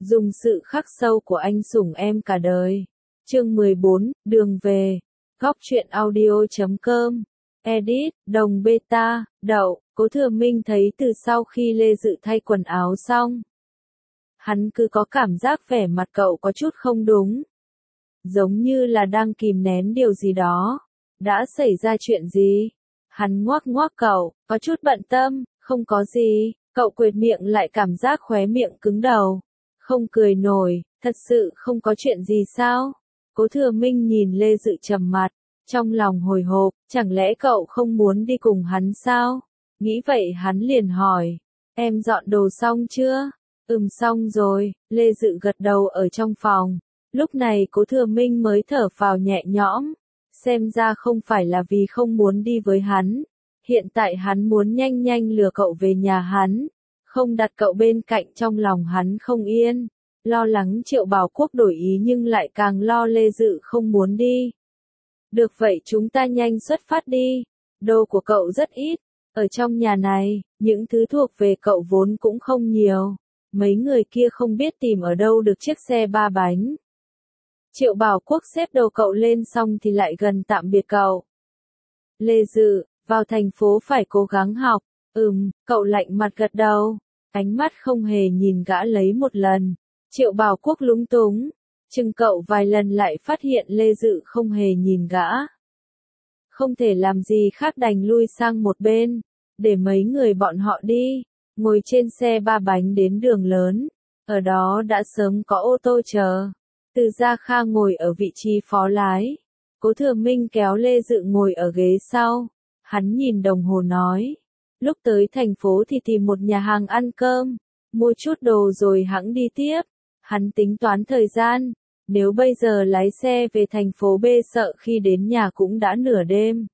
Dùng sự khắc sâu của anh sủng em cả đời. Chương 14, đường về. Góc truyện audio.com. Edit, đồng beta, đậu. Cố Thừa Minh thấy từ sau khi Lê Dự thay quần áo xong, hắn cứ có cảm giác vẻ mặt cậu có chút không đúng. Giống như là đang kìm nén điều gì đó. Đã xảy ra chuyện gì? Hắn ngoác ngoác cậu, có chút bận tâm, không có gì. Cậu quệt miệng lại cảm giác khóe miệng cứng đầu. Không cười nổi, thật sự không có chuyện gì sao? Cố Thừa Minh nhìn Lê Dự trầm mặt, trong lòng hồi hộp, chẳng lẽ cậu không muốn đi cùng hắn sao? Nghĩ vậy hắn liền hỏi, em dọn đồ xong chưa? Xong rồi, Lê Dự gật đầu ở trong phòng. Lúc này Cố Thừa Minh mới thở phào nhẹ nhõm, xem ra không phải là vì không muốn đi với hắn. Hiện tại hắn muốn nhanh nhanh lừa cậu về nhà hắn, không đặt cậu bên cạnh trong lòng hắn không yên. Lo lắng Triệu Bảo Quốc đổi ý nhưng lại càng lo Lê Dự không muốn đi. Được vậy chúng ta nhanh xuất phát đi, đồ của cậu rất ít, ở trong nhà này, những thứ thuộc về cậu vốn cũng không nhiều. Mấy người kia không biết tìm ở đâu được chiếc xe 3 bánh. Triệu Bảo Quốc xếp đồ cậu lên xong thì lại gần tạm biệt cậu. Lê Dự, vào thành phố phải cố gắng học. Cậu lạnh mặt gật đầu, ánh mắt không hề nhìn gã lấy một lần. Triệu Bảo Quốc lúng túng, chừng cậu vài lần lại phát hiện Lê Dự không hề nhìn gã. Không thể làm gì khác đành lui sang một bên, để mấy người bọn họ đi, ngồi trên xe 3 bánh đến đường lớn. Ở đó đã sớm có ô tô chờ. Từ Gia Kha ngồi ở vị trí phó lái. Cố Thừa Minh kéo Lê Dự ngồi ở ghế sau. Hắn nhìn đồng hồ nói, lúc tới thành phố thì tìm một nhà hàng ăn cơm, mua chút đồ rồi hẵng đi tiếp. Hắn tính toán thời gian, nếu bây giờ lái xe về thành phố B sợ khi đến nhà cũng đã nửa đêm.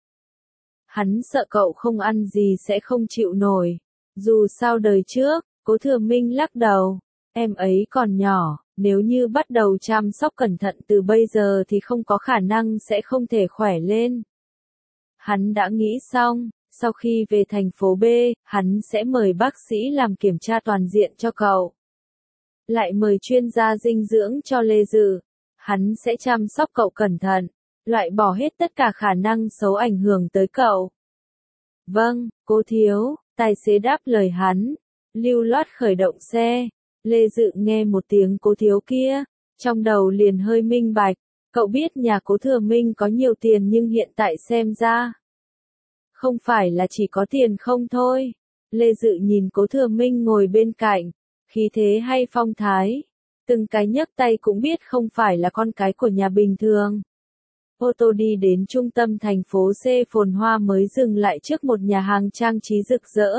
Hắn sợ cậu không ăn gì sẽ không chịu nổi. Dù sao đời trước, Cố Thừa Minh lắc đầu, em ấy còn nhỏ, nếu như bắt đầu chăm sóc cẩn thận từ bây giờ thì không có khả năng sẽ không thể khỏe lên. Hắn đã nghĩ xong, sau khi về thành phố B, hắn sẽ mời bác sĩ làm kiểm tra toàn diện cho cậu. Lại mời chuyên gia dinh dưỡng cho Lê Dự. Hắn sẽ chăm sóc cậu cẩn thận, loại bỏ hết tất cả khả năng xấu ảnh hưởng tới cậu. Vâng, Cố thiếu, tài xế đáp lời hắn, lưu loát khởi động xe. Lê Dự nghe một tiếng Cố thiếu kia, trong đầu liền hơi minh bạch, cậu biết nhà Cố Thừa Minh có nhiều tiền nhưng hiện tại xem ra, không phải là chỉ có tiền không thôi. Lê Dự nhìn Cố Thừa Minh ngồi bên cạnh, khí thế hay phong thái, từng cái nhấc tay cũng biết không phải là con cái của nhà bình thường. Ô tô đi đến trung tâm thành phố C phồn hoa mới dừng lại trước một nhà hàng trang trí rực rỡ.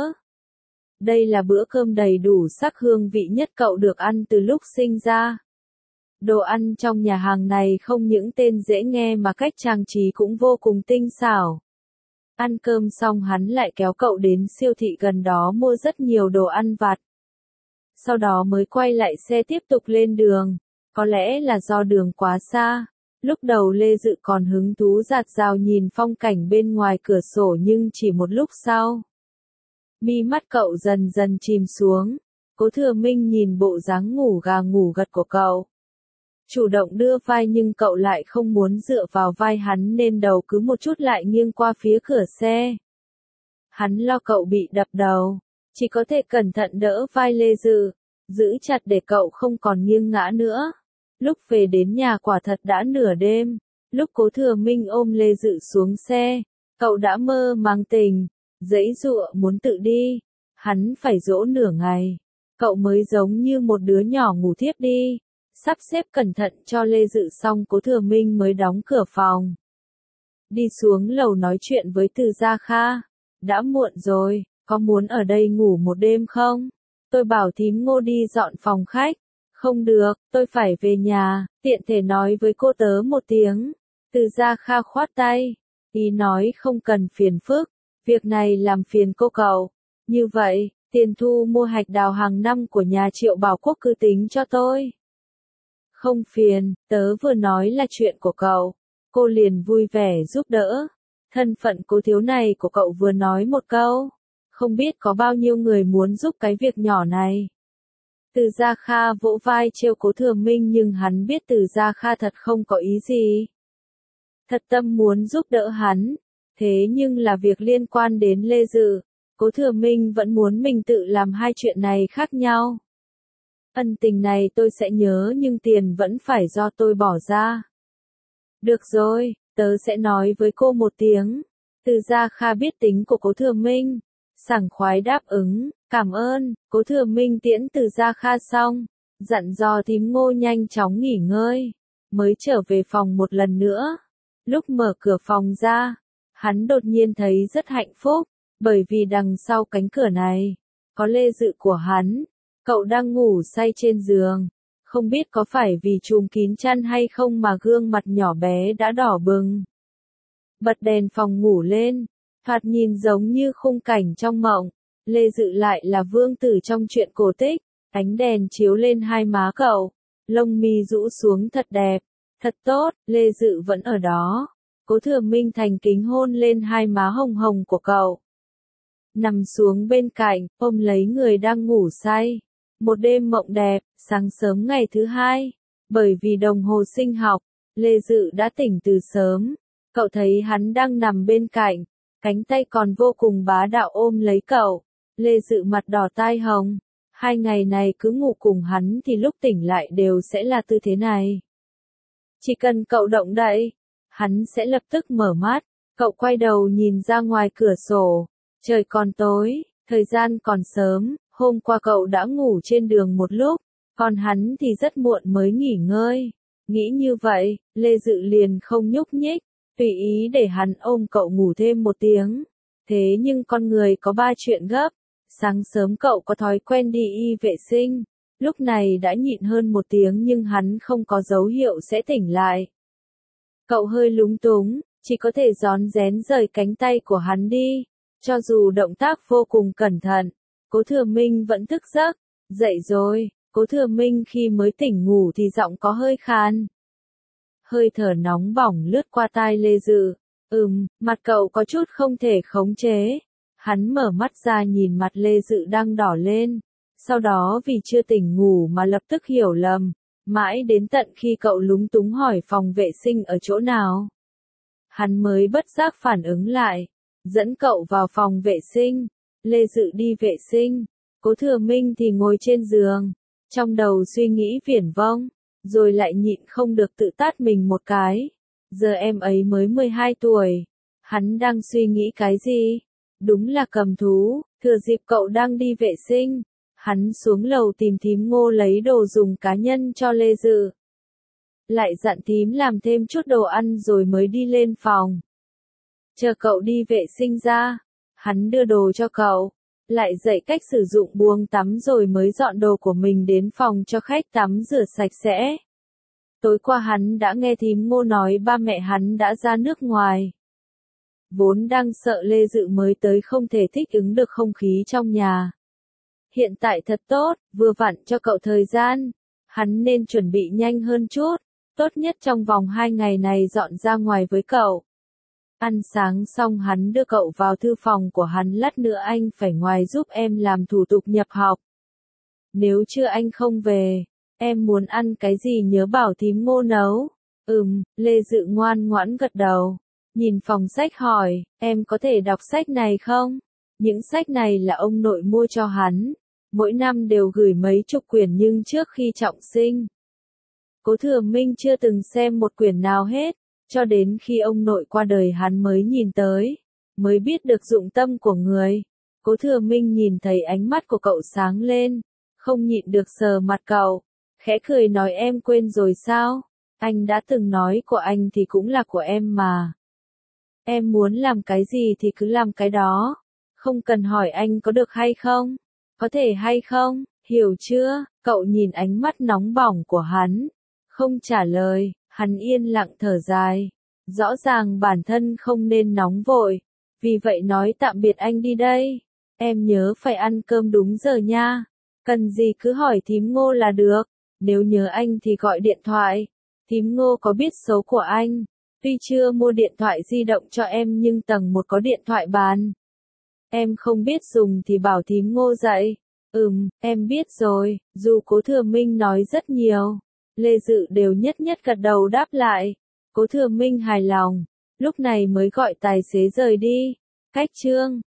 Đây là bữa cơm đầy đủ sắc hương vị nhất cậu được ăn từ lúc sinh ra. Đồ ăn trong nhà hàng này không những tên dễ nghe mà cách trang trí cũng vô cùng tinh xảo. Ăn cơm xong hắn lại kéo cậu đến siêu thị gần đó mua rất nhiều đồ ăn vặt. Sau đó mới quay lại xe tiếp tục lên đường. Có lẽ là do đường quá xa. Lúc đầu Lê Dự còn hứng thú dạt dào nhìn phong cảnh bên ngoài cửa sổ nhưng chỉ một lúc sau, mi mắt cậu dần dần chìm xuống. Cố Thừa Minh nhìn bộ dáng ngủ gà ngủ gật của cậu. Chủ động đưa vai nhưng cậu lại không muốn dựa vào vai hắn nên đầu cứ một chút lại nghiêng qua phía cửa xe. Hắn lo cậu bị đập đầu, chỉ có thể cẩn thận đỡ vai Lê Dự, giữ chặt để cậu không còn nghiêng ngã nữa. Lúc về đến nhà quả thật đã nửa đêm. Lúc Cố Thừa Minh ôm Lê Dự xuống xe, cậu đã mơ màng tỉnh, giãy giụa muốn tự đi. Hắn phải dỗ nửa ngày, cậu mới giống như một đứa nhỏ ngủ thiếp đi. Sắp xếp cẩn thận cho Lê Dự xong Cố Thừa Minh mới đóng cửa phòng. Đi xuống lầu nói chuyện với Từ Gia Kha. Đã muộn rồi, có muốn ở đây ngủ một đêm không? Tôi bảo thím Ngô đi dọn phòng khách. Không được, tôi phải về nhà, tiện thể nói với cô tớ một tiếng. Từ Gia Kha khoát tay, ý nói không cần phiền phức, việc này làm phiền cô cậu. Như vậy, tiền thu mua hạch đào hàng năm của nhà Triệu Bảo Quốc cứ tính cho tôi. Không phiền, tớ vừa nói là chuyện của cậu. Cô liền vui vẻ giúp đỡ. Thân phận Cố thiếu này của cậu vừa nói một câu. Không biết có bao nhiêu người muốn giúp cái việc nhỏ này. Từ Gia Kha vỗ vai trêu Cố Thừa Minh nhưng hắn biết Từ Gia Kha thật không có ý gì. Thật tâm muốn giúp đỡ hắn. Thế nhưng là việc liên quan đến Lê Dự. Cố Thừa Minh vẫn muốn mình tự làm hai chuyện này khác nhau. Ân tình này tôi sẽ nhớ nhưng tiền vẫn phải do tôi bỏ ra. Được rồi, tớ sẽ nói với cô một tiếng. Từ Gia Kha biết tính của Cố Thừa Minh. Sảng khoái đáp ứng, cảm ơn. Cố Thừa Minh tiễn Từ Gia Kha xong. Dặn dò thím Ngô nhanh chóng nghỉ ngơi. Mới trở về phòng một lần nữa. Lúc mở cửa phòng ra, hắn đột nhiên thấy rất hạnh phúc. Bởi vì đằng sau cánh cửa này, có Lê Dự của hắn. Cậu đang ngủ say trên giường. Không biết có phải vì trùm kín chăn hay không mà gương mặt nhỏ bé đã đỏ bừng. Bật đèn phòng ngủ lên, thoạt nhìn giống như khung cảnh trong mộng. Lê Dự lại là vương tử trong truyện cổ tích. Ánh đèn chiếu lên hai má cậu, lông mi rũ xuống thật đẹp, thật tốt. Lê Dự vẫn ở đó. Cố Thừa Minh thành kính hôn lên hai má hồng hồng của cậu. Nằm xuống bên cạnh, ôm lấy người đang ngủ say. Một đêm mộng đẹp, sáng sớm ngày thứ hai. Bởi vì đồng hồ sinh học, Lê Dự đã tỉnh từ sớm. Cậu thấy hắn đang nằm bên cạnh, cánh tay còn vô cùng bá đạo ôm lấy cậu. Lê Dự mặt đỏ tai hồng. 2 ngày này cứ ngủ cùng hắn thì lúc tỉnh lại đều sẽ là tư thế này. Chỉ cần cậu động đậy, hắn sẽ lập tức mở mắt. Cậu quay đầu nhìn ra ngoài cửa sổ. Trời còn tối, thời gian còn sớm. Hôm qua cậu đã ngủ trên đường một lúc, còn hắn thì rất muộn mới nghỉ ngơi. Nghĩ như vậy, Lê Dự liền không nhúc nhích, tùy ý để hắn ôm cậu ngủ thêm một tiếng. Thế nhưng con người có 3 chuyện gấp. Sáng sớm cậu có thói quen đi y vệ sinh. Lúc này đã nhịn hơn 1 tiếng nhưng hắn không có dấu hiệu sẽ tỉnh lại. Cậu hơi lúng túng, chỉ có thể rón rén rời cánh tay của hắn đi. Cho dù động tác vô cùng cẩn thận, Cố Thừa Minh vẫn thức giấc. Dậy rồi. Cố Thừa Minh khi mới tỉnh ngủ thì giọng có hơi khan. Hơi thở nóng bỏng lướt qua tai Lê Dự. Mặt cậu có chút không thể khống chế. Hắn mở mắt ra nhìn mặt Lê Dự đang đỏ lên. Sau đó vì chưa tỉnh ngủ mà lập tức hiểu lầm. Mãi đến tận khi cậu lúng túng hỏi phòng vệ sinh ở chỗ nào. Hắn mới bất giác phản ứng lại. Dẫn cậu vào phòng vệ sinh. Lê Dự đi vệ sinh. Cố Thừa Minh thì ngồi trên giường. Trong đầu suy nghĩ viển vông. Rồi lại nhịn không được tự tát mình một cái. Giờ em ấy mới 12 tuổi. Hắn đang suy nghĩ cái gì? Đúng là cầm thú. Thừa dịp cậu đang đi vệ sinh, hắn xuống lầu tìm thím Ngô lấy đồ dùng cá nhân cho Lê Dự. Lại dặn thím làm thêm chút đồ ăn rồi mới đi lên phòng. Chờ cậu đi vệ sinh ra, hắn đưa đồ cho cậu. Lại dạy cách sử dụng buồng tắm rồi mới dọn đồ của mình đến phòng cho khách tắm rửa sạch sẽ. Tối qua hắn đã nghe thím Ngô nói ba mẹ hắn đã ra nước ngoài. Vốn đang sợ Lê Dự mới tới không thể thích ứng được không khí trong nhà. Hiện tại thật tốt, vừa vặn cho cậu thời gian. Hắn nên chuẩn bị nhanh hơn chút. Tốt nhất trong vòng 2 ngày này dọn ra ngoài với cậu. Ăn sáng xong hắn đưa cậu vào thư phòng của hắn, lát nữa anh phải ngoài giúp em làm thủ tục nhập học. Nếu chưa anh không về, em muốn ăn cái gì nhớ bảo thím Ngô nấu. Lê Dự ngoan ngoãn gật đầu. Nhìn phòng sách hỏi, em có thể đọc sách này không? Những sách này là ông nội mua cho hắn. Mỗi năm đều gửi mấy chục quyển nhưng trước khi trọng sinh, Cố Thừa Minh chưa từng xem một quyển nào hết. Cho đến khi ông nội qua đời hắn mới nhìn tới, mới biết được dụng tâm của người. Cố Thừa Minh nhìn thấy ánh mắt của cậu sáng lên, không nhịn được sờ mặt cậu, khẽ cười nói em quên rồi sao? Anh đã từng nói của anh thì cũng là của em mà. Em muốn làm cái gì thì cứ làm cái đó, không cần hỏi anh có được hay không, có thể hay không, hiểu chưa? Cậu nhìn ánh mắt nóng bỏng của hắn, không trả lời. Hắn yên lặng thở dài. Rõ ràng bản thân không nên nóng vội. Vì vậy nói tạm biệt anh đi đây. Em nhớ phải ăn cơm đúng giờ nha. Cần gì cứ hỏi thím Ngô là được. Nếu nhớ anh thì gọi điện thoại. Thím Ngô có biết số của anh. Tuy chưa mua điện thoại di động cho em nhưng tầng 1 có điện thoại bàn. Em không biết dùng thì bảo thím Ngô dạy. Em biết rồi, dù Cố Thừa Minh nói rất nhiều, Lê Dự đều nhất nhất gật đầu đáp lại. Cố Thừa Minh hài lòng, lúc này mới gọi tài xế rời đi. Khách Trương,